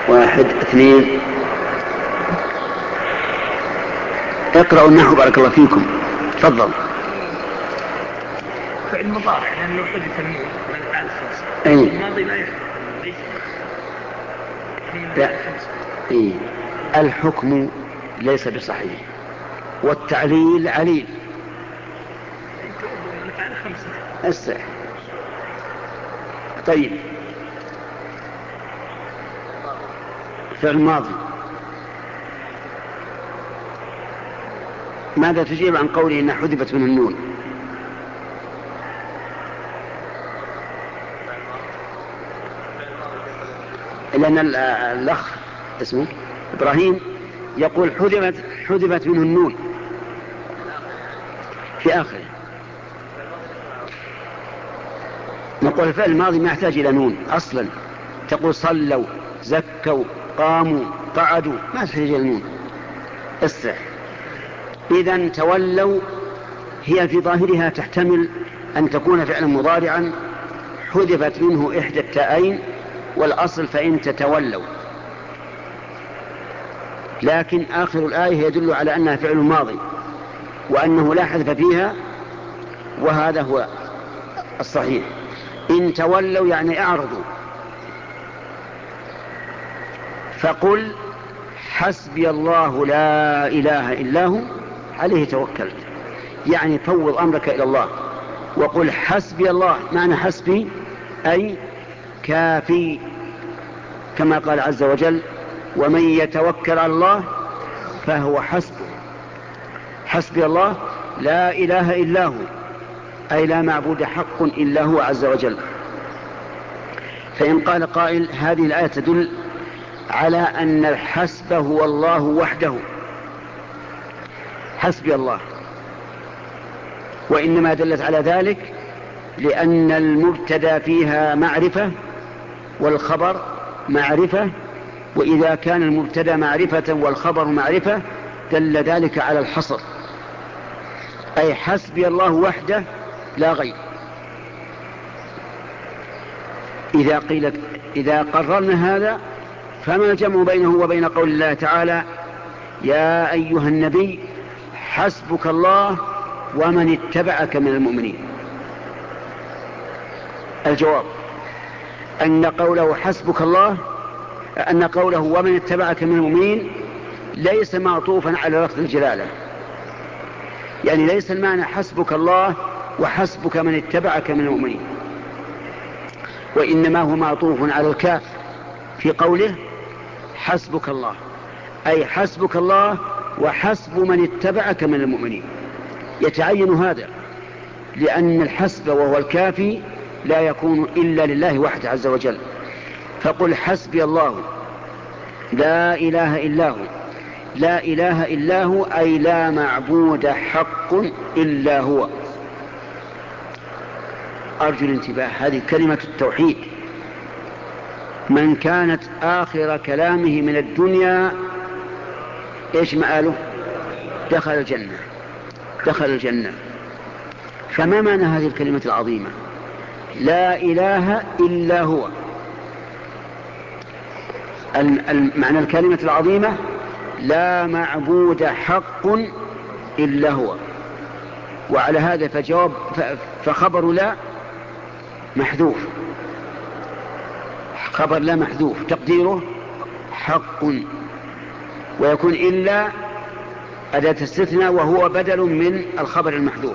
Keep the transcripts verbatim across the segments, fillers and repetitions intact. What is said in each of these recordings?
واحد اثنين. اقرأوا النحو بارك الله فيكم. تفضل. فعل مضارع لأنه حدث النون من الأفعال الخمسة. أي. الماضي لا يحدث ليس من الأفعال الخمسة. أي. الحكم ليس بصحيح والتعليل عليل. من الأفعال الخمسة. السح. طيب فعل ماضي ماذا تجيب عن قوله إن حذفت من النون؟ لأن الأخ اسمه إبراهيم يقول حذفت حذفت منه النون في آخره. نقول الفعل الماضي ما يحتاج إلى نون أصلا. تقول صلوا زكوا قاموا قعدوا ما يحتاج إلى نون. السح. إذن تولوا هي في ظاهرها تحتمل أن تكون فعلا مضارعا حذفت منه إحدى التاءين والأصل فإن تتولوا، لكن آخر الآية يدل على أنها فعل ماضي وأنه لا حذف فيها، وهذا هو الصحيح. إن تولوا يعني أعرضوا. فقل حسبي الله لا إله إلا هو عليه توكلت، يعني فوض أمرك إلى الله. وقل حسبي الله معنى حسبي أي كافي، كما قال عز وجل ومن يتوكل على الله فهو حسبه. حسبي الله لا إله إلا هو أي لا معبود حق إلا هو عز وجل. فإن قال قائل هذه الآية تدل على أن الحسب هو الله وحده، حسبي الله، وإنما دلت على ذلك لأن المبتدا فيها معرفة والخبر معرفة، وإذا كان المبتدا معرفة والخبر معرفة دل ذلك على الحصر، أي حسبي الله وحده لا غير. إذا قيل إذا قررنا هذا فما الجمع بينه وبين قول الله تعالى يا أيها النبي حسبك الله ومن اتبعك من المؤمنين؟ الجواب أن قوله حسبك الله أن قوله ومن اتبعك من المؤمنين ليس معطوفا على لفظ الجلالة، يعني ليس المعنى حسبك الله وحسبك من اتبعك من المؤمنين، وإنما هو معطوف على الكاف في قوله حسبك الله، أي حسبك الله وحسب من اتبعك من المؤمنين. يتعين هذا لأن الحسب وهو الكافي لا يكون إلا لله وحده عز وجل. فقل حسبي الله لا إله إلا هو، لا إله إلا هو أي لا معبود حق إلا هو. أرجو الانتباه، هذه كلمة التوحيد. من كانت آخر كلامه من الدنيا إيش مآله؟ دخل الجنة، دخل الجنة. فما معنى هذه الكلمة العظيمة لا إله إلا هو؟ معنى الكلمة العظيمة لا معبود حق إلا هو. وعلى هذا فجواب فخبر لا محذوف، خبر لا محذوف تقديره حق، ويكون إلا أداة استثناء وهو بدل من الخبر المحذوف.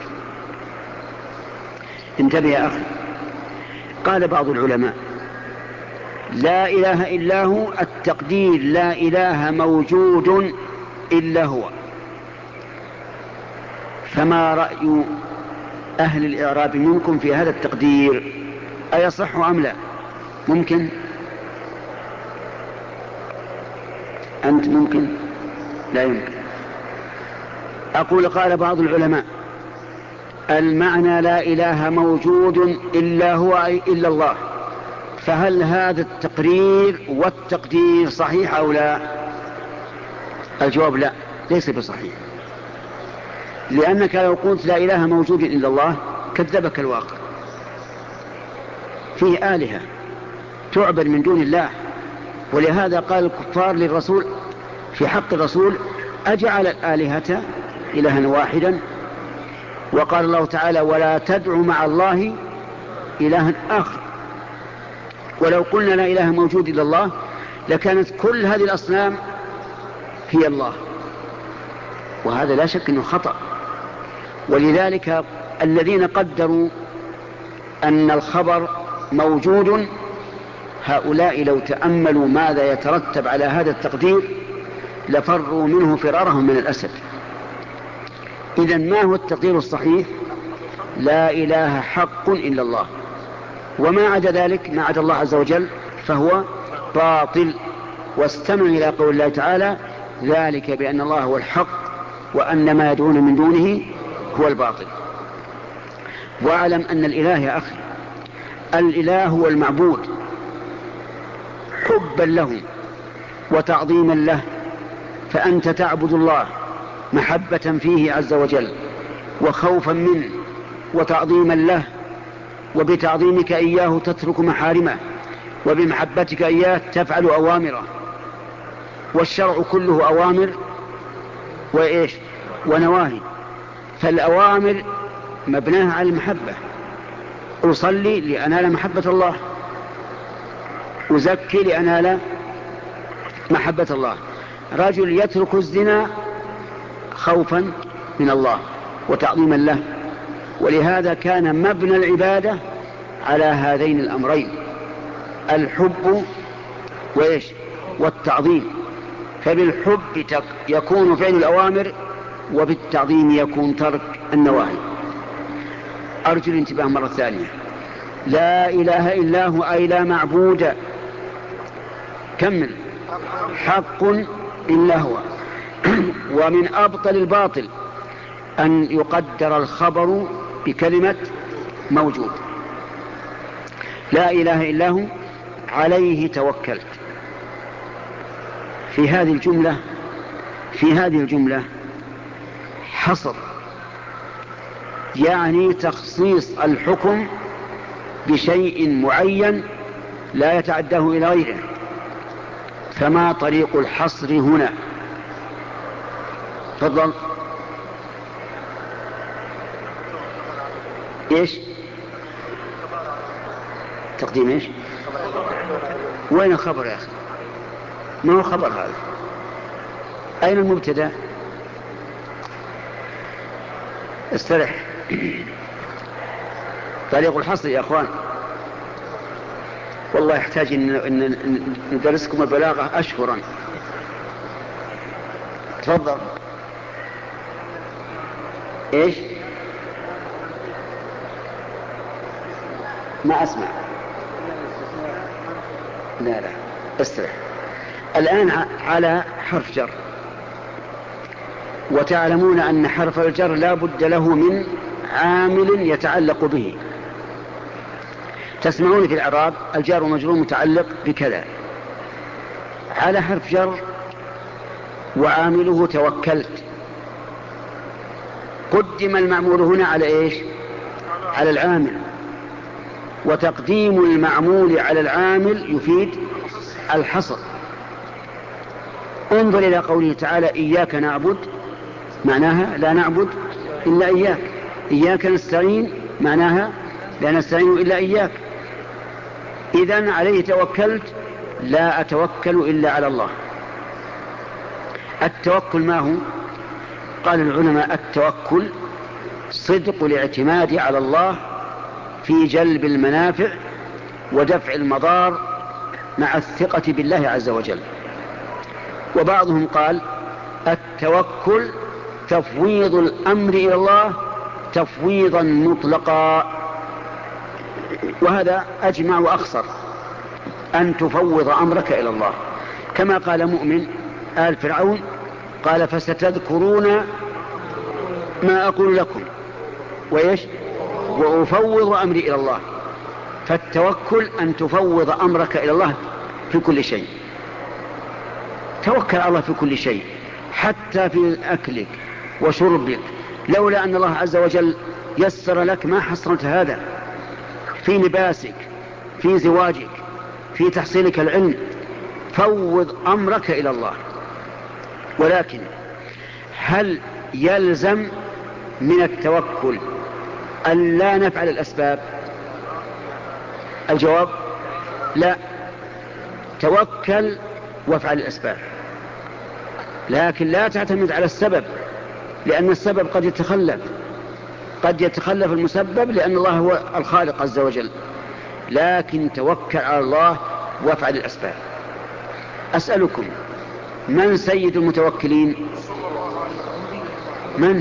انتبه يا أخي. قال بعض العلماء لا إله إلا هو التقدير لا إله موجود إلا هو. فما رأي أهل الإعراب منكم في هذا التقدير؟ أيصح أم لا؟ ممكن؟ أنت ممكن؟ لا يمكن. أقول قال بعض العلماء المعنى لا إله موجود إلا هو أي إلا الله. فهل هذا التقرير والتقدير صحيح أو لا؟ الجواب لا، ليس بصحيح، لأنك لو قلت لا إله موجود إلا الله كذبك الواقع. فيه آلهة تعبد من دون الله ولهذا قال الكفار للرسول في حق الرسول: أجعل الآلهة إلها واحدا؟ وقال الله تعالى: ولا تدع مع الله إلها آخر. ولو قلنا لا إله موجود إلا الله لكانت كل هذه الأصنام هي الله، وهذا لا شك أنه خطأ. ولذلك الذين قدروا أن الخبر موجود، هؤلاء لو تأملوا ماذا يترتب على هذا التقدير لفروا منه فرارهم من الأسد. إذن ما هو التقدير الصحيح؟ لا إله حق إلا الله، وما عدا ذلك، ما عدا الله عز وجل، فهو باطل. واستمع إلى قول الله تعالى: ذلك بأن الله هو الحق وأن ما يدعون من دونه هو الباطل. واعلم أن الإله يا أخي، الإله هو المعبود حبا له وتعظيما له، فأنت تعبد الله محبة فيه عز وجل وخوفا منه وتعظيما له، وبتعظيمك إياه تترك محارمه، وبمحبتك إياه تفعل أوامره. والشرع كله أوامر وإيش ونواهي، فالأوامر مبناها على المحبة: أصلي لأنال محبة الله، أزكي لأنال محبة الله. رجل يترك الزنا خوفا من الله وتعظيما له، ولهذا كان مبنى العبادة على هذين الأمرين: الحب وإيش والتعظيم. فبالحب يكون فعل الأوامر، وبالتعظيم يكون ترك النواهي. أرجو الانتباه مرة ثانية: لا إله إلا هو، أي لا معبود، كمل، حق إلا هو. ومن أبطل الباطل أن يقدر الخبر بكلمة موجود. لا إله إلا هو عليه توكلت. في هذه الجملة في هذه الجملة حصر، يعني تخصيص الحكم بشيء معين لا يتعداه إلى غيره. فما طريق الحصر هنا؟ تفضل. ايش تقديم ايش؟ وين الخبر يا اخي؟ ما هو خبر هذا؟ اين المبتدا؟ استرح. طريق الحصر يا اخوان، والله يحتاج ان ندرسكم البلاغة اشهرا. تفضل. ايش؟ ما اسمع. لا لا استرح. الآن على حرف جر، وتعلمون أن حرف الجر لا بد له من عامل يتعلق به. تسمعون في الإعراب: الجار ومجرور متعلق بكذا. على حرف جر وعامله توكلت. قدم المعمول هنا على إيش؟ على العامل. وتقديم المعمول على العامل يفيد الحصر. انظر إلى قوله تعالى: إياك نعبد، معناها لا نعبد إلا إياك. إياك نستعين، معناها لا نستعين إلا إياك. إذن عليه توكلت، لا أتوكل إلا على الله. التوكل ما هو؟ قال العلماء: التوكل صدق الاعتماد على الله في جلب المنافع ودفع المضار مع الثقة بالله عز وجل. وبعضهم قال: التوكل تفويض الأمر إلى الله تفويضا مطلقا. وهذا أجمع وأخصر، أن تفوض أمرك إلى الله، كما قال مؤمن آل فرعون: قال فستذكرون ما أقول لكم وإيش وأفوض أمري إلى الله. فالتوكل أن تفوض أمرك إلى الله في كل شيء. توكل على الله في كل شيء، حتى في أكلك وشربك. لولا أن الله عز وجل يسر لك ما حصلت هذا. في لباسك، في زواجك، في تحصيلك العلم، فوض أمرك إلى الله. ولكن هل يلزم من التوكل أن لا نفعل الأسباب؟ الجواب لا، توكل وافعل الأسباب، لكن لا تعتمد على السبب، لأن السبب قد يتخلف، قد يتخلف المسبب، لأن الله هو الخالق عز وجل. لكن توكل على الله وافعل الأسباب. أسألكم، من سيد المتوكلين؟ من؟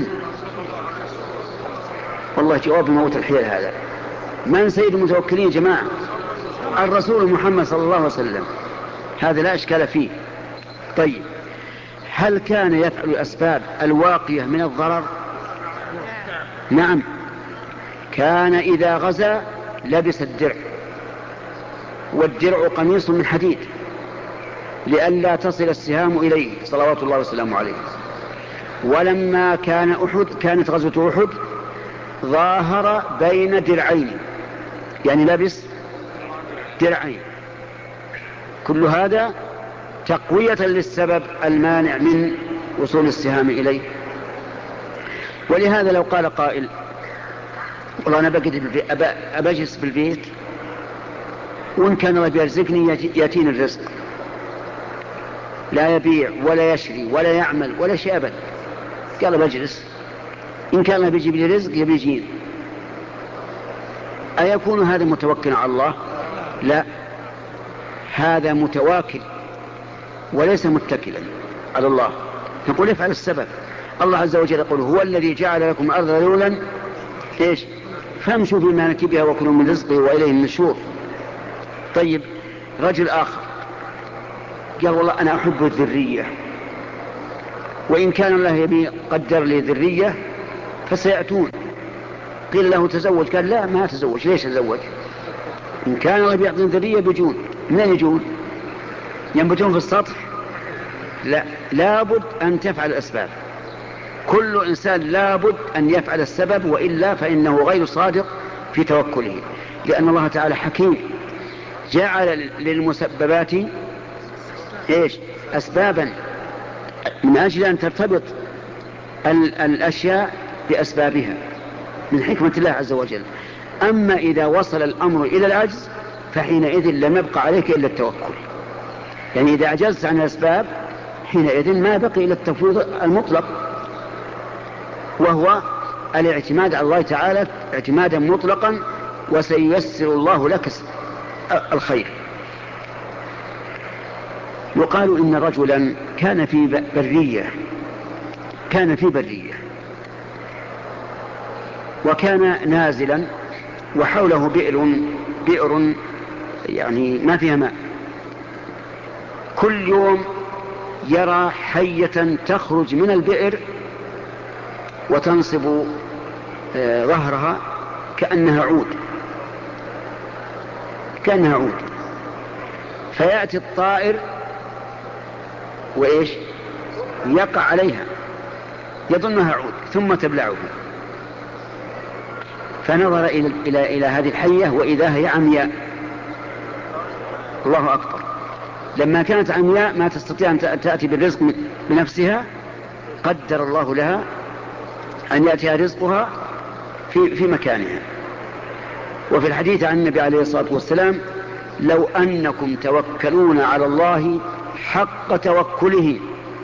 والله جواب موت الحيل هذا. من سيد المتوكلين يا جماعة؟ الرسول محمد صلى الله عليه وسلم، هذا لا إشكال فيه. طيب، هل كان يفعل الأسباب الواقية من الضرر؟ نعم، كان إذا غزا لبس الدرع، والدرع قميص من حديد لئلا تصل السهام إليه صلوات الله وسلامه عليه. ولما كان أحد، كانت غزوة أحد، ظاهر بين درعين، يعني لبس درعين. كل هذا تقوية للسبب المانع من وصول السهام إليه. ولهذا لو قال قائل والله أنا أبجلس في البيت وإن كان الله بيرزقني يأتيني الرزق، لا يبيع ولا يشري ولا يعمل ولا شيء أبدا، قال بجلس، إن كان الله بيجيب لي رزق يبيجين، أيكون هذا متوكل على الله؟ لا، هذا متواكل وليس متكلا على الله. نقول افعل السبب. الله عز وجل يقول هو الذي جعل لكم الأرض ذلولا إيش؟ فامشوا في مناكبها وكلوا من رزقه وإليه النشور. طيب، رجل آخر قال والله أنا أحب الذرية، وإن كان الله يبي قدر لي ذرية فسيأتون. قيل له تزوج، قال لا ما تزوج. ليش تزوج؟ إن كان الله بيعطي ذرية بيجون. منين يجون؟ ينبتون في السطح؟ لا، لابد أن تفعل الأسباب. كل إنسان لابد أن يفعل السبب، وإلا فإنه غير صادق في توكله، لأن الله تعالى حكيم، جعل للمسببات إيش؟ أسبابا من أجل أن ترتبط الأشياء بأسبابها من حكمة الله عز وجل. أما إذا وصل الأمر إلى العجز فحينئذ لم يبقى عليك إلا التوكل. يعني إذا عجزت عن الأسباب حينئذ ما بقي إلا التفويض المطلق، وهو الاعتماد على الله تعالى اعتمادا مطلقا، وسييسر الله لك الخير. يقال إن رجلا كان في برية كان في برية وكان نازلا وحوله بئر بئر يعني ما فيها ماء. كل يوم يرى حية تخرج من البئر وتنصب ظهرها كأنها عود كأنها عود فيأتي الطائر وإيش يقع عليها يظنها عود ثم تبلعه. فنظر إلى, إلى, إلى هذه الحية وإذا هي عمياء. الله أكبر. لما كانت عمياء ما تستطيع أن تأتي بالرزق بنفسها قدر الله لها أن يأتيها رزقها في, في مكانها. وفي الحديث عن النبي عليه الصلاة والسلام لو أنكم توكلون على الله حق توكله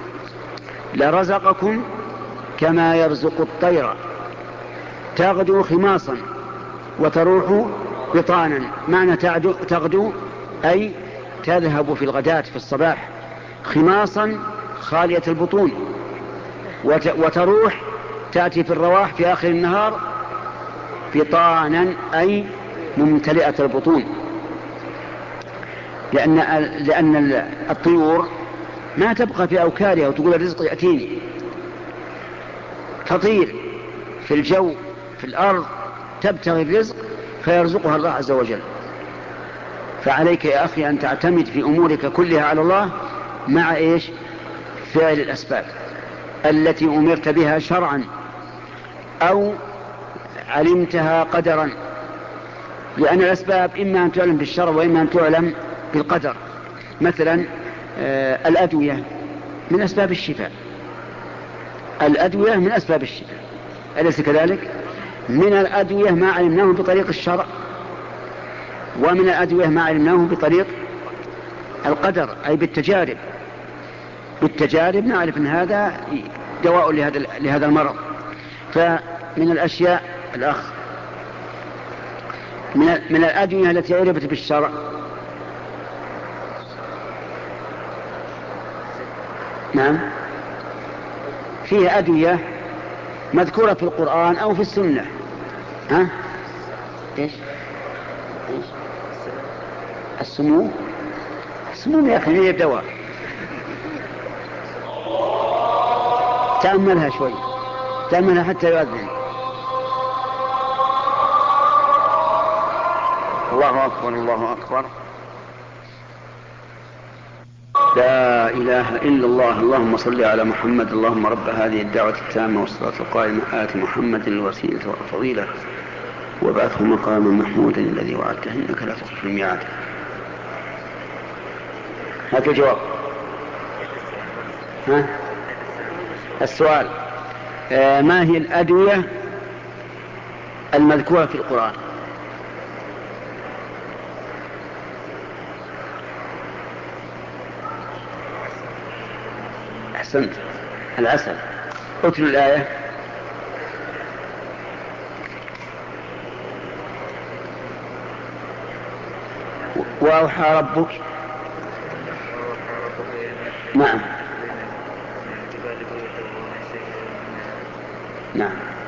لرزقكم كما يرزق الطير تغدو خماصا وتروح بطانا. معنى تغدو أي تذهب في الغداة في الصباح خماصا خالية البطون، وتروح تأتي في الرواح في آخر النهار بطانا أي ممتلئة البطون. لأن, لأن الطيور ما تبقى في أوكارها وتقول الرزق يأتيني، تطير في الجو في الأرض تبتغي الرزق فيرزقها الله عز وجل. فعليك يا أخي أن تعتمد في أمورك كلها على الله مع إيش؟ فعل الأسباب التي أمرت بها شرعا أو علمتها قدرا، لأن الأسباب إما أن تعلم بالشرع وإما أن تعلم بالقدر. مثلا آه الأدوية من أسباب الشفاء، الأدوية من أسباب الشفاء، أليس كذلك؟ من الأدوية ما علمناه بطريق الشرع، ومن الأدوية ما علمناه بطريق القدر أي بالتجارب. بالتجارب نعرف أن هذا دواء لهذا لهذا المرض. فمن الأشياء الأخ من من الأدوية التي عرفت بالشرع نعم فيها أدوية مذكورة في القرآن أو في السنة. ها إيش إيش السموم؟ السموم يا أخي هي دواء، تأملها شوي، تأملها حتى يؤذن. الله أكبر الله أكبر، لا إله إلا الله. اللهم صل على محمد. اللهم رب هذه الدعوة التامة والصلاة القائمة آت محمد الوسيلة والفضيلة وابعثه مقاما محمودا الذي وعدته إنك لا تخلف الميعاد. هذا الجواب. ها؟ السؤال آه ما هي الأدوية المذكورة في القرآن؟ أحسنت، العسل. اتلو الآية. وأوحى ربك. نعم نعم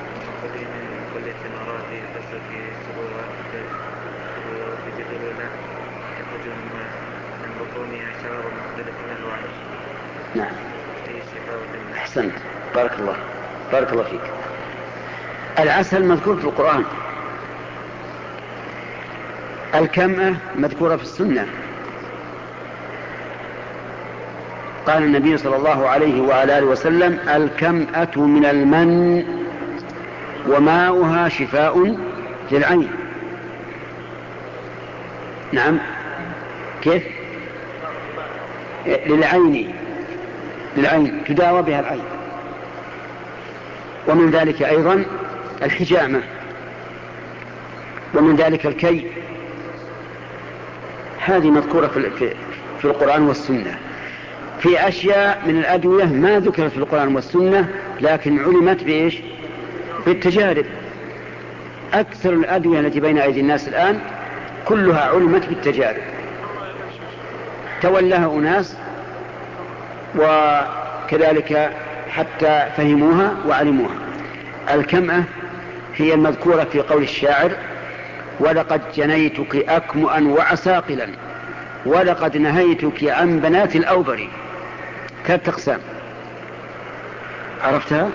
نعم أحسنت، بارك الله بارك الله فيك. العسل مذكور في القرآن، الكمأة مذكورة في السنة. قال النبي صلى الله عليه وعلى آله وسلم الكمأة من المن وماؤها شفاء للعين. نعم كيف؟ للعين، للعين تداوى بها العين. ومن ذلك أيضا الحجامة، ومن ذلك الكي. هذه مذكورة في, في القرآن والسنة. في أشياء من الأدوية ما ذكرت في القرآن والسنة لكن علمت بإيش؟ بالتجارب. أكثر الأدوية التي بين أيدي الناس الآن كلها علمت بالتجارب، تولاها أناس وكذلك حتى فهموها وعلموها. الكمأة هي المذكورة في قول الشاعر ولقد جنيتك أكمؤا وعساقلا ولقد نهيتك عن بنات الأوبر. ثلاث أقسام، عرفتها؟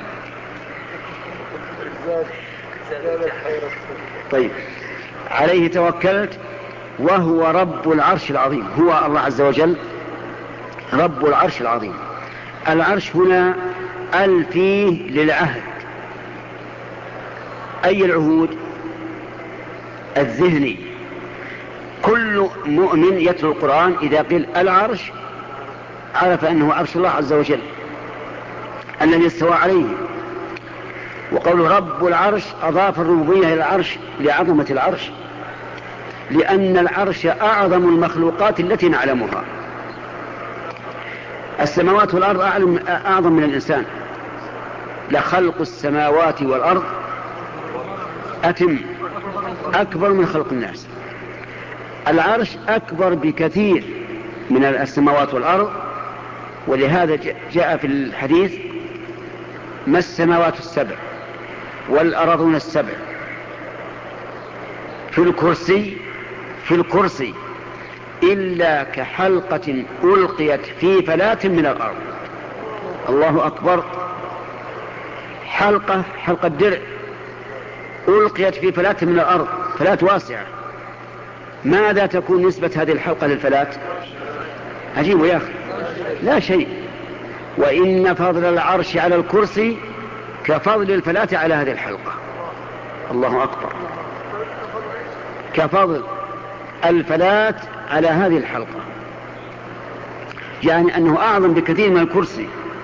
طيب. عليه توكلت وهو رب العرش العظيم. هو الله عز وجل رب العرش العظيم. العرش هنا ال فيه للعهد. أي العهود؟ الذهني. كل مؤمن يتلو القرآن إذا قيل العرش عرف أنه عرش الله عز وجل الذي استوى عليه. وقول رب العرش أضاف الربوبية إلى العرش لعظمة العرش، لأن العرش أعظم المخلوقات التي نعلمها. السماوات والأرض أعظم من الإنسان. لخلق السماوات والأرض أتم أكبر من خلق الناس. العرش أكبر بكثير من السماوات والأرض، ولهذا جاء في الحديث ما السماوات السبع والأرضون السبع في الكرسي في الكرسي إلا كحلقة ألقيت في فلاة من الأرض. الله أكبر. حلقة حلقة درع ألقيت في فلاة من الأرض، فلاة واسعة. ماذا تكون نسبة هذه الحلقة للفلاة؟ عجيب يا أخي، لا شيء. وإن فضل العرش على الكرسي كفضل الفلاة على هذه الحلقة. الله أكبر. كفضل الفلاة على هذه الحلقة. يعني أنه أعظم بكثير من الكرسي،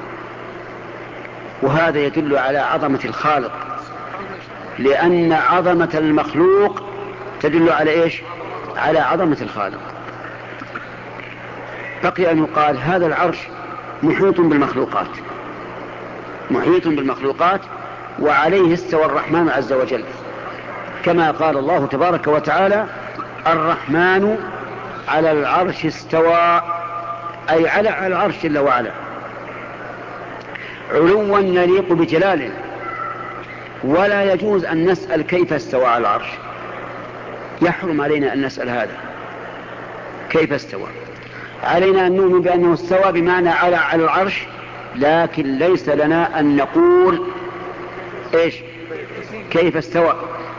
وهذا يدل على عظمة الخالق، لأن عظمة المخلوق تدل على إيش؟ على عظمة الخالق. بقي أن يقال هذا العرش محيط بالمخلوقات، محيط بالمخلوقات، وعليه استوى الرحمن عز وجل، كما قال الله تبارك وتعالى: الرحمن على العرش استوى، أي على العرش جل وعلا علوا يليق بجلاله. ولا يجوز أن نسأل كيف استوى على العرش، يحرم علينا أن نسأل هذا كيف استوى. علينا أن نؤمن بأنه استوى بمعنى على على العرش، لكن ليس لنا أن نقول إيش كيف استوى.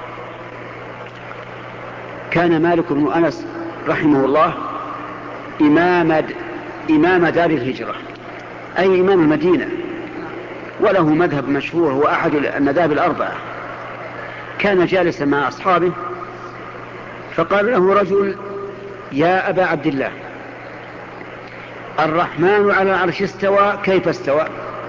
كان مالك بن أنس رحمه الله إمام إمام دار الهجرة، أي إمام المدينة، وله مذهب مشهور هو أحد المذاهب الأربعة. كان جالسا مع أصحابه فقال له رجل: يا أبا عبد الله، الرحمن على العرش استوى، كيف استوى؟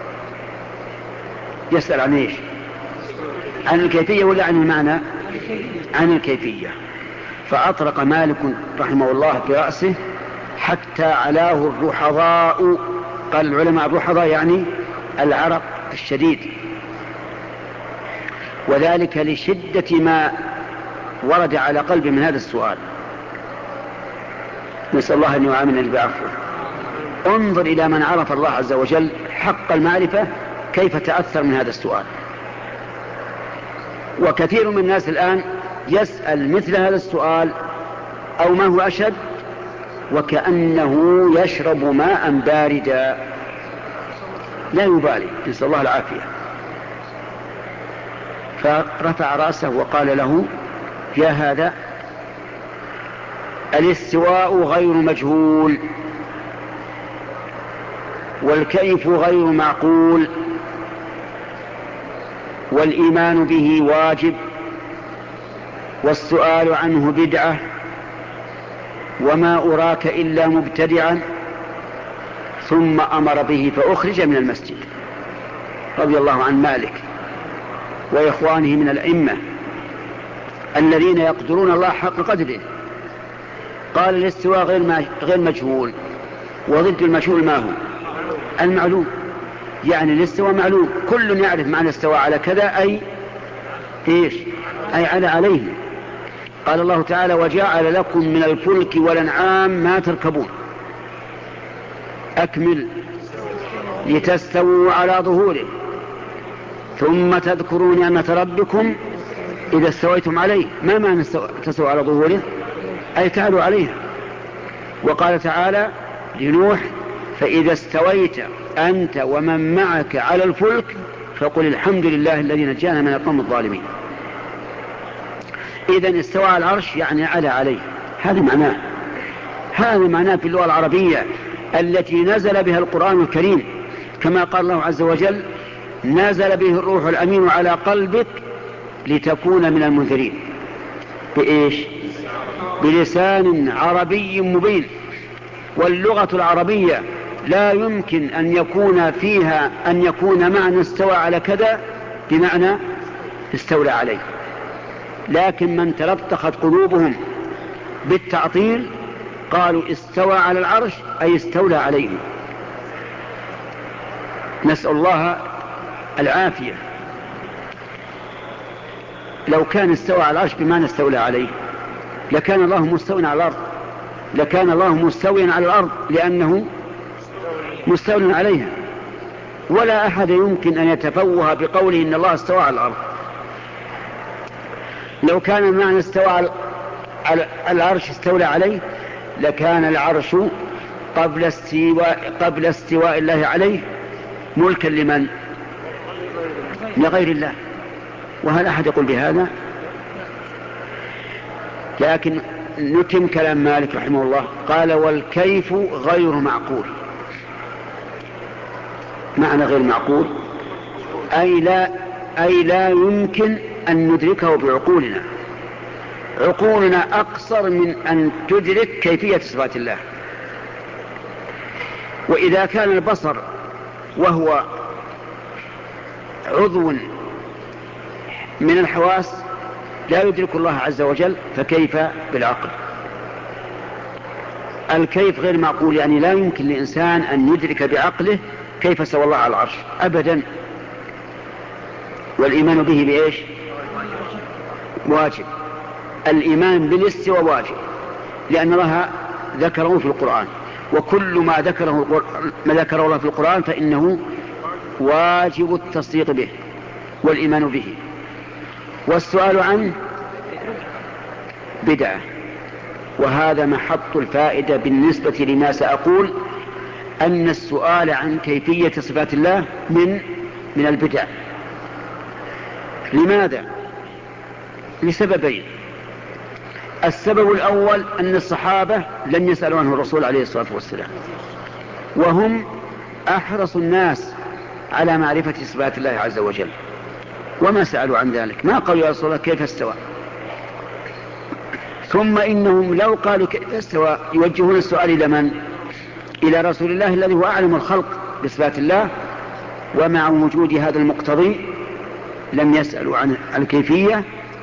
يسأل عن إيش؟ عن الكيفية ولا عن المعنى؟ عن الكيفية. فأطرق مالك رحمه الله برأسه حتى علاه الرحضاء. قال العلماء الرحضاء يعني العرق الشديد، وذلك لشدة ما ورد على قلبه من هذا السؤال. نسأل الله أن يعاملنا بعفوه. انظر إلى من عرف الله عز وجل حق المعرفة كيف تأثر من هذا السؤال. وكثير من الناس الآن يسأل مثل هذا السؤال أو ما هو أشد، وكأنه يشرب ماء باردا، لا يبالي، نسأل الله العافية. فرفع رأسه وقال له: يا هذا، الاستواء غير مجهول، والكيف غير معقول، والإيمان به واجب، والسؤال عنه بدعة، وما أراك إلا مبتدعا. ثم أمر به فأخرج من المسجد، رضي الله عن مالك وإخوانه من الأئمة الذين يقدرون الله حق قدره. قال: الاستواء غير مجهول، وضد المجهول ما هو؟ المعلوم. يعني الاستواء معلوم، كل يعرف معنى استواء على كذا، أي إيش؟ أي على عليه. قال الله تعالى: وجعل لكم من الفلك والأنعام ما تركبون. أكمل: لتستووا على ظهوره ثم تذكروا نعمة ربكم إذا استويتم عليه. ما معنى تستووا على ظهوره؟ أي تعالوا عليه. وقال تعالى لنوح: فإذا استويت أنت ومن معك على الفلك فقل الحمد لله الذي نجانا من القوم الظالمين. إذن استوى على العرش يعني على عليه، هذا معناه، هذا معناه في اللغة العربية التي نزل بها القرآن الكريم، كما قال الله عز وجل: نزل به الروح الأمين على قلبك لتكون من المنذرين. بإيش؟ بلسان عربي مبين. واللغة العربية لا يمكن أن يكون فيها أن يكون معنى استوى على كذا بمعنى استولى عليه، لكن من تلطخت قلوبهم بالتعطيل قالوا استوى على العرش أي استولى عليه. نسأل الله العافية. لو كان استوى على العرش بمعنى استولى عليه لكان الله مستوى على الأرض، لكان الله مستوى على الأرض لأنه مستوى عليها، ولا أحد يمكن أن يتفوه بقوله إن الله استوى على الأرض. لو كان المعنى استوى على العرش استولى عليه لكان العرش قبل استواء, قبل استواء الله عليه ملكا لمن؟ لغير الله. وهل أحد يقول بهذا؟ لكن نتم كلام مالك رحمه الله. قال: والكيف غير معقول. معنى غير معقول أي لا, أي لا يمكن أن ندركه بعقولنا. عقولنا أقصر من أن تدرك كيفية صفات الله. وإذا كان البصر وهو عضو من الحواس لا يدرك الله عز وجل، فكيف بالعقل؟ الكيف غير معقول، يعني لا يمكن لإنسان أن يدرك بعقله كيف سوى الله على العرش أبدا. والإيمان به بإيش؟ واجب. الإيمان بالاستواء واجب، لأن الله ذكره في القرآن، وكل ما ذكره ما ذكره الله في القرآن فإنه واجب التصديق به والإيمان به. والسؤال عنه بدعة، وهذا محط الفائدة بالنسبة لما سأقول، أن السؤال عن كيفية صفات الله من من البدع. لماذا؟ لسببين. السبب الأول أن الصحابة لم يسألوا عنه الرسول عليه الصلاة والسلام، وهم أحرص الناس على معرفة صفات الله عز وجل، وما سألوا عن ذلك، ما قالوا يا رسول الله كيف استوى. ثم إنهم لو قالوا كيف استوى يوجهون السؤال إلى من؟ إلى رسول الله الذي هو أعلم الخلق بصفات الله، ومع وجود هذا المقتضي لم يسألوا عن الكيفية.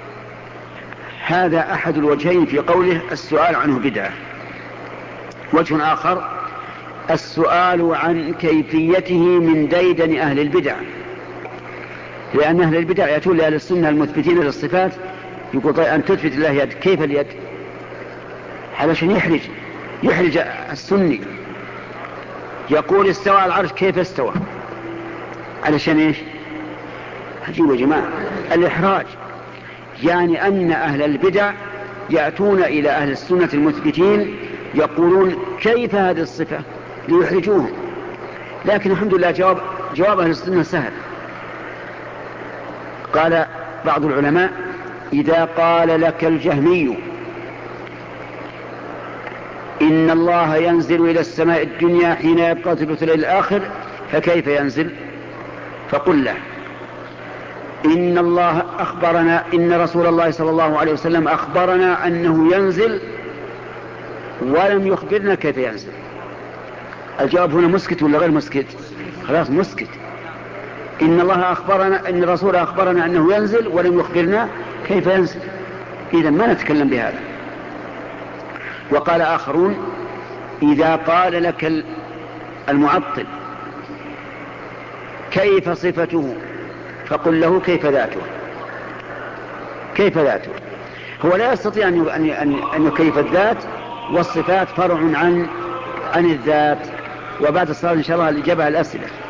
هذا أحد الوجهين في قوله السؤال عنه بدعة. وجه آخر السؤال عن كيفيته من ديدن أهل البدع، لأن أهل البدع يأتون لأهل السنة المثبتين للصفات يقول طيب أن تثبت الله يد، كيف اليد؟ علشان يحرج يحرج السني. يقول استوى على العرش، كيف استوى؟ علشان ايش؟ عجيب يا جماعة الإحراج. يعني أن أهل البدع يأتون إلى أهل السنة المثبتين يقولون كيف هذه الصفة ليحرجوهم، لكن الحمد لله جواب, جواب أهل السنة سهل. قال بعض العلماء إذا قال لك الجهمي إن الله ينزل إلى السماء الدنيا حين يبقى ثلث الليل الآخر فكيف ينزل؟ فقل له إن الله أخبرنا، إن رسول الله صلى الله عليه وسلم أخبرنا أنه ينزل ولم يخبرنا كيف ينزل. الجواب هنا مسكت ولا غير مسكت؟ خلاص مسكت. إن الله أخبرنا، إن الرسول أخبرنا أنه ينزل ولم يخبرنا كيف ينزل، إذن ما نتكلم بهذا. وقال آخرون إذا قال لك المعطل كيف صفته فقل له كيف ذاته، كيف ذاته. هو لا يستطيع أن أن يكيف الذات، والصفات فرع عن عن الذات. وبعد الصلاة إن شاء الله الإجابة على الأسئلة.